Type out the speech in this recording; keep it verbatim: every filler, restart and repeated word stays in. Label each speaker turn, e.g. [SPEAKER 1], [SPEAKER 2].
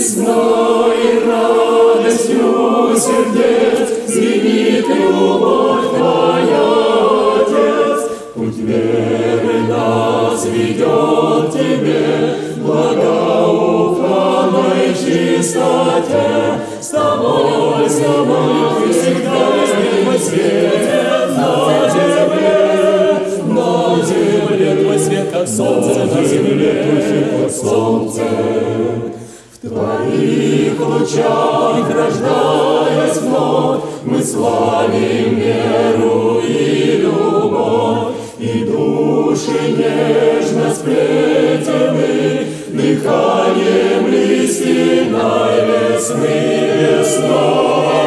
[SPEAKER 1] Весной радостью сердец звенит любовь Твоя, Отец. Путь веры нас ведет к Тебе, благоуханной чистоте. С Тобой, с Тобой всегда Твой свет на земле, на земле Твой свет, как солнце на земле, как солнце. В Твоих лучах, рождаясь вновь, мы славим веру и любовь, и души нежно сплетены дыханием лиственной весны, весной.